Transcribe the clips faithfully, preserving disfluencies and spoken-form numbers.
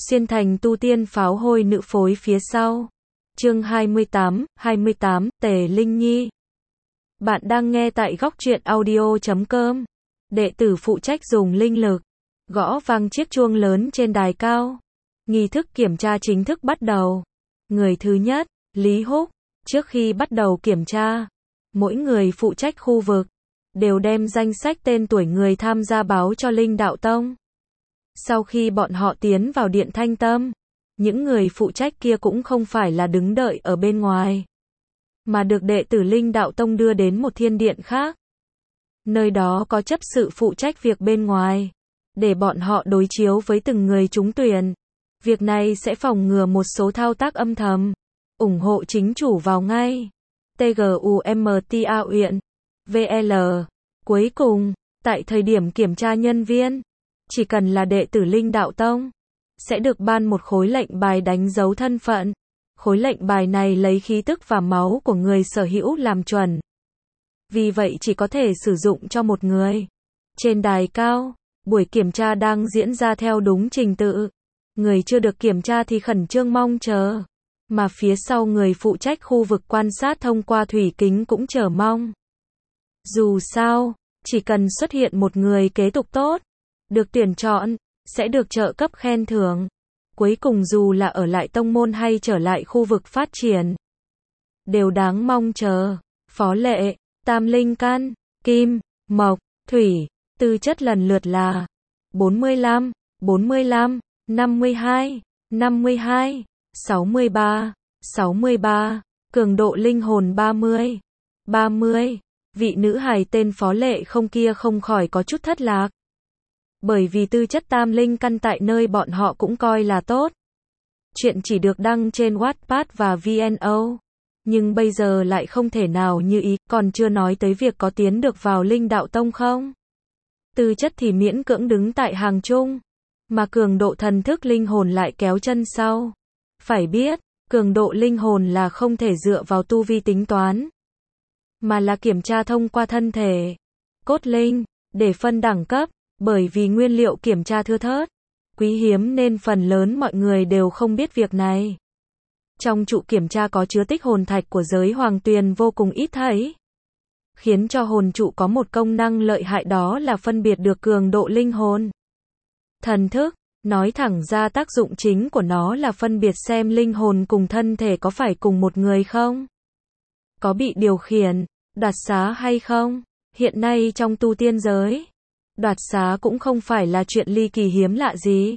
xuyên thành tu tiên pháo hôi nữ phối phía sau. Chương hai mươi tám, hai mươi tám, Tề Linh Nhi. Bạn đang nghe tại góc truyện audio chấm com. Đệ tử phụ trách dùng linh lực, gõ vang chiếc chuông lớn trên đài cao. Nghi thức kiểm tra chính thức bắt đầu. Người thứ nhất, Lý Húc. Trước khi bắt đầu kiểm tra, mỗi người phụ trách khu vực đều đem danh sách tên tuổi người tham gia báo cho Linh Đạo Tông. Sau khi bọn họ tiến vào điện Thanh Tâm, những người phụ trách kia cũng không phải là đứng đợi ở bên ngoài, mà được đệ tử Linh Đạo Tông đưa đến một thiên điện khác. Nơi đó có chấp sự phụ trách việc bên ngoài, để bọn họ đối chiếu với từng người trúng tuyển. Việc này sẽ phòng ngừa một số thao tác âm thầm, ủng hộ chính chủ vào ngay. tê giê u em tê a uyển, vê lờ. Cuối cùng, tại thời điểm kiểm tra nhân viên, chỉ cần là đệ tử Linh Đạo Tông, sẽ được ban một khối lệnh bài đánh dấu thân phận. Khối lệnh bài này lấy khí tức và máu của người sở hữu làm chuẩn. Vì vậy chỉ có thể sử dụng cho một người. Trên đài cao, buổi kiểm tra đang diễn ra theo đúng trình tự. Người chưa được kiểm tra thì khẩn trương mong chờ. Mà phía sau người phụ trách khu vực quan sát thông qua thủy kính cũng chờ mong. Dù sao, chỉ cần xuất hiện một người kế tục tốt, được tuyển chọn, sẽ được trợ cấp khen thưởng. Cuối cùng dù là ở lại tông môn hay trở lại khu vực phát triển, đều đáng mong chờ. Phó Lệ, Tam Linh Căn, Kim, Mộc, Thủy, tư chất lần lượt là bốn mươi lăm, bốn mươi lăm, năm mươi hai, năm mươi hai, sáu mươi ba, sáu mươi ba, cường độ linh hồn ba mươi, ba mươi. Vị nữ hài tên Phó Lệ không kia không khỏi có chút thất lạc. Bởi vì tư chất tam linh căn tại nơi bọn họ cũng coi là tốt. Chuyện chỉ được đăng trên Wattpad và vê en o. Nhưng bây giờ lại không thể nào như ý, còn chưa nói tới việc có tiến được vào Linh Đạo Tông không. Tư chất thì miễn cưỡng đứng tại hàng chung, mà cường độ thần thức linh hồn lại kéo chân sau. Phải biết, cường độ linh hồn là không thể dựa vào tu vi tính toán, mà là kiểm tra thông qua thân thể, cốt linh, để phân đẳng cấp. Bởi vì nguyên liệu kiểm tra thưa thớt, quý hiếm nên phần lớn mọi người đều không biết việc này. Trong trụ kiểm tra có chứa tích hồn thạch của giới hoàng tuyền vô cùng ít thấy, khiến cho hồn trụ có một công năng lợi hại, đó là phân biệt được cường độ linh hồn. Thần thức, nói thẳng ra tác dụng chính của nó là phân biệt xem linh hồn cùng thân thể có phải cùng một người không, có bị điều khiển, đoạt xá hay không. Hiện nay trong tu tiên giới, đoạt xá cũng không phải là chuyện ly kỳ hiếm lạ gì.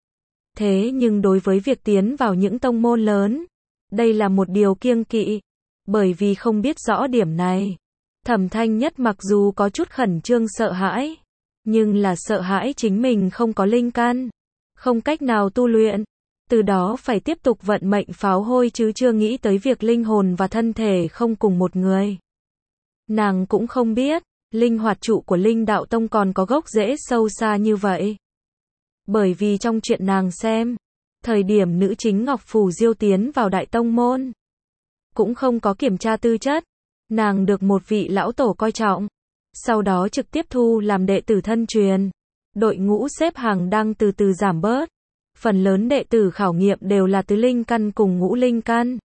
Thế nhưng đối với việc tiến vào những tông môn lớn, đây là một điều kiêng kỵ. Bởi vì không biết rõ điểm này, Thẩm Thanh Nhất mặc dù có chút khẩn trương sợ hãi, nhưng là sợ hãi chính mình không có linh căn, không cách nào tu luyện, từ đó phải tiếp tục vận mệnh pháo hôi, chứ chưa nghĩ tới việc linh hồn và thân thể không cùng một người. Nàng cũng không biết, linh hoạt trụ của Linh Đạo Tông còn có gốc rễ sâu xa như vậy. Bởi vì trong chuyện nàng xem, thời điểm nữ chính Ngọc Phù Diêu tiến vào Đại Tông Môn, cũng không có kiểm tra tư chất. Nàng được một vị lão tổ coi trọng, sau đó trực tiếp thu làm đệ tử thân truyền. Đội ngũ xếp hàng đang từ từ giảm bớt. Phần lớn đệ tử khảo nghiệm đều là tứ linh căn cùng ngũ linh căn.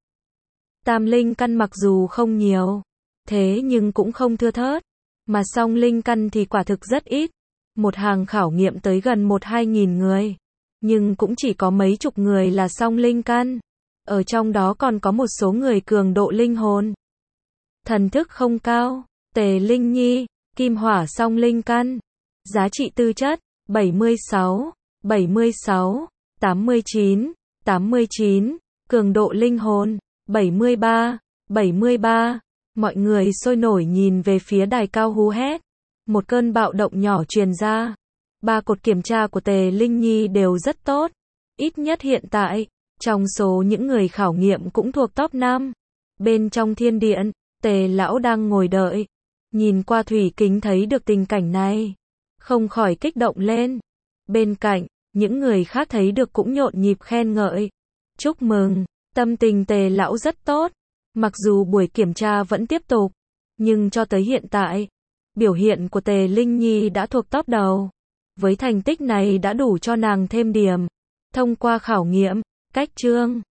Tam linh căn mặc dù không nhiều, thế nhưng cũng không thưa thớt. Mà song linh căn thì quả thực rất ít. Một hàng khảo nghiệm tới gần một hai nghìn người, nhưng cũng chỉ có mấy chục người là song linh căn. Ở trong đó còn có một số người cường độ linh hồn, thần thức không cao. Tề Linh Nhi, kim hỏa song linh căn, giá trị tư chất bảy mươi sáu, bảy mươi sáu, tám mươi chín, tám mươi chín, cường độ linh hồn bảy mươi ba, bảy mươi ba. Mọi người sôi nổi nhìn về phía đài cao hú hét. Một cơn bạo động nhỏ truyền ra. Ba cột kiểm tra của Tề Linh Nhi đều rất tốt. Ít nhất hiện tại, trong số những người khảo nghiệm cũng thuộc top năm. Bên trong thiên điện, Tề lão đang ngồi đợi. Nhìn qua thủy kính thấy được tình cảnh này, không khỏi kích động lên. Bên cạnh, những người khác thấy được cũng nhộn nhịp khen ngợi. Chúc mừng, tâm tình Tề lão rất tốt. Mặc dù buổi kiểm tra vẫn tiếp tục, nhưng cho tới hiện tại, biểu hiện của Tề Linh Nhi đã thuộc top đầu. Với thành tích này đã đủ cho nàng thêm điểm. Thông qua khảo nghiệm, cách chương